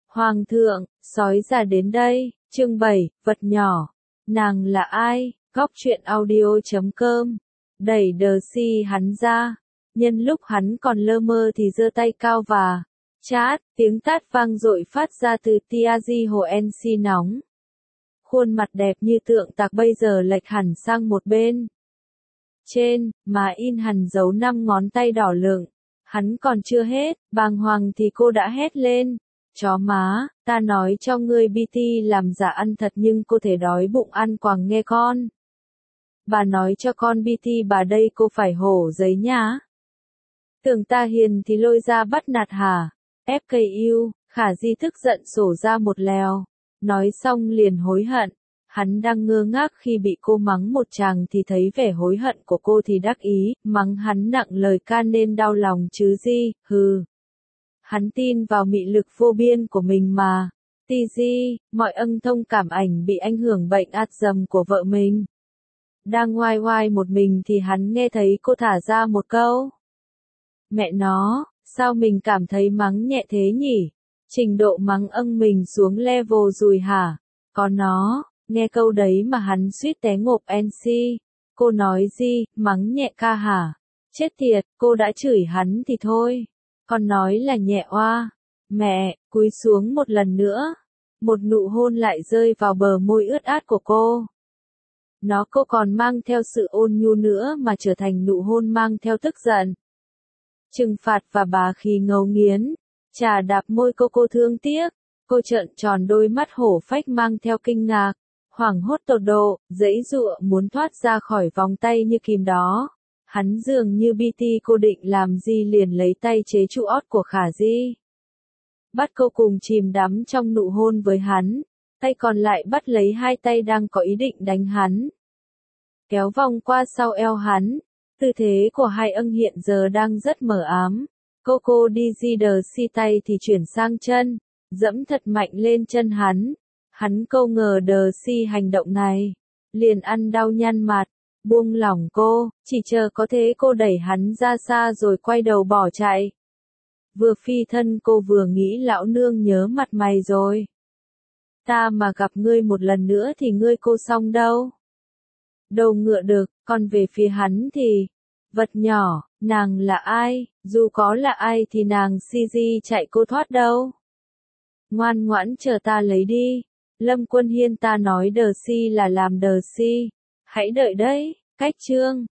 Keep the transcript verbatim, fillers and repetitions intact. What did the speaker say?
Hoàng thượng, sói già đến đây, chương bảy, vật nhỏ. Nàng là ai? Góc truyện audio chấm com. Đẩy đờ si hắn ra. Nhân lúc hắn còn lơ mơ thì giơ tay cao và chát, tiếng tát vang dội phát ra từ Tiazi hồ en xê nóng. Khuôn mặt đẹp như tượng tạc bây giờ lệch hẳn sang một bên. Trên, mà in hẳn dấu năm ngón tay đỏ lựng. Hắn còn chưa hết, bàng hoàng thì cô đã hét lên. Chó má, ta nói cho ngươi bê tê làm giả ăn thật nhưng cô thể đói bụng ăn quàng nghe con. Bà nói cho con bê tê bà đây cô phải hổ giấy nhá. Tưởng ta hiền thì lôi ra bắt nạt hả? ép ca u, Khả Di tức giận sổ ra một lèo. Nói xong liền hối hận. Hắn đang ngơ ngác khi bị cô mắng một tràng thì thấy vẻ hối hận của cô thì đắc ý, mắng hắn nặng lời ca nên đau lòng chứ gì, hừ. Hắn tin vào mị lực vô biên của mình mà. Tì di, mọi ân thông cảm ảnh bị ảnh hưởng bệnh át dầm của vợ mình. Đang ngoai ngoai một mình thì hắn nghe thấy cô thả ra một câu. Mẹ nó, sao mình cảm thấy mắng nhẹ thế nhỉ? Trình độ mắng ân mình xuống level rồi hả? Có nó, nghe câu đấy mà hắn suýt té ngộp en xê. Cô nói gì, mắng nhẹ ca hả? Chết tiệt, cô đã chửi hắn thì thôi. Còn nói là nhẹ oa. Mẹ, cúi xuống một lần nữa. Một nụ hôn lại rơi vào bờ môi ướt át của cô. Nó cô còn mang theo sự ôn nhu nữa mà trở thành nụ hôn mang theo tức giận. Trừng phạt và bá khí ngấu nghiến. Chà đạp môi cô cô thương tiếc. Cô trợn tròn đôi mắt hổ phách mang theo kinh ngạc. Hoảng hốt tột độ, giãy giụa muốn thoát ra khỏi vòng tay như kìm đó. Hắn dường như bê tê cô định làm gì liền lấy tay chế trụ ót của Khả Di. Bắt cô cùng chìm đắm trong nụ hôn với hắn. Tay còn lại bắt lấy hai tay đang có ý định đánh hắn. Kéo vòng qua sau eo hắn. Tư thế của hai ân hiện giờ đang rất mờ ám. Cô cô đi di đờ si tay thì chuyển sang chân. Dẫm thật mạnh lên chân hắn. Hắn câu ngờ đờ si hành động này. Liền ăn đau nhăn mặt. Buông lỏng cô, chỉ chờ có thế cô đẩy hắn ra xa rồi quay đầu bỏ chạy. Vừa phi thân cô vừa nghĩ lão nương nhớ mặt mày rồi. Ta mà gặp ngươi một lần nữa thì ngươi cô xong đâu. Đầu ngựa được, còn về phía hắn thì... Vật nhỏ, nàng là ai, dù có là ai thì nàng si di chạy cô thoát đâu. Ngoan ngoãn chờ ta lấy đi. Lâm Quân Hiên ta nói đờ si là làm đờ si. Hãy đợi đấy, cách chương.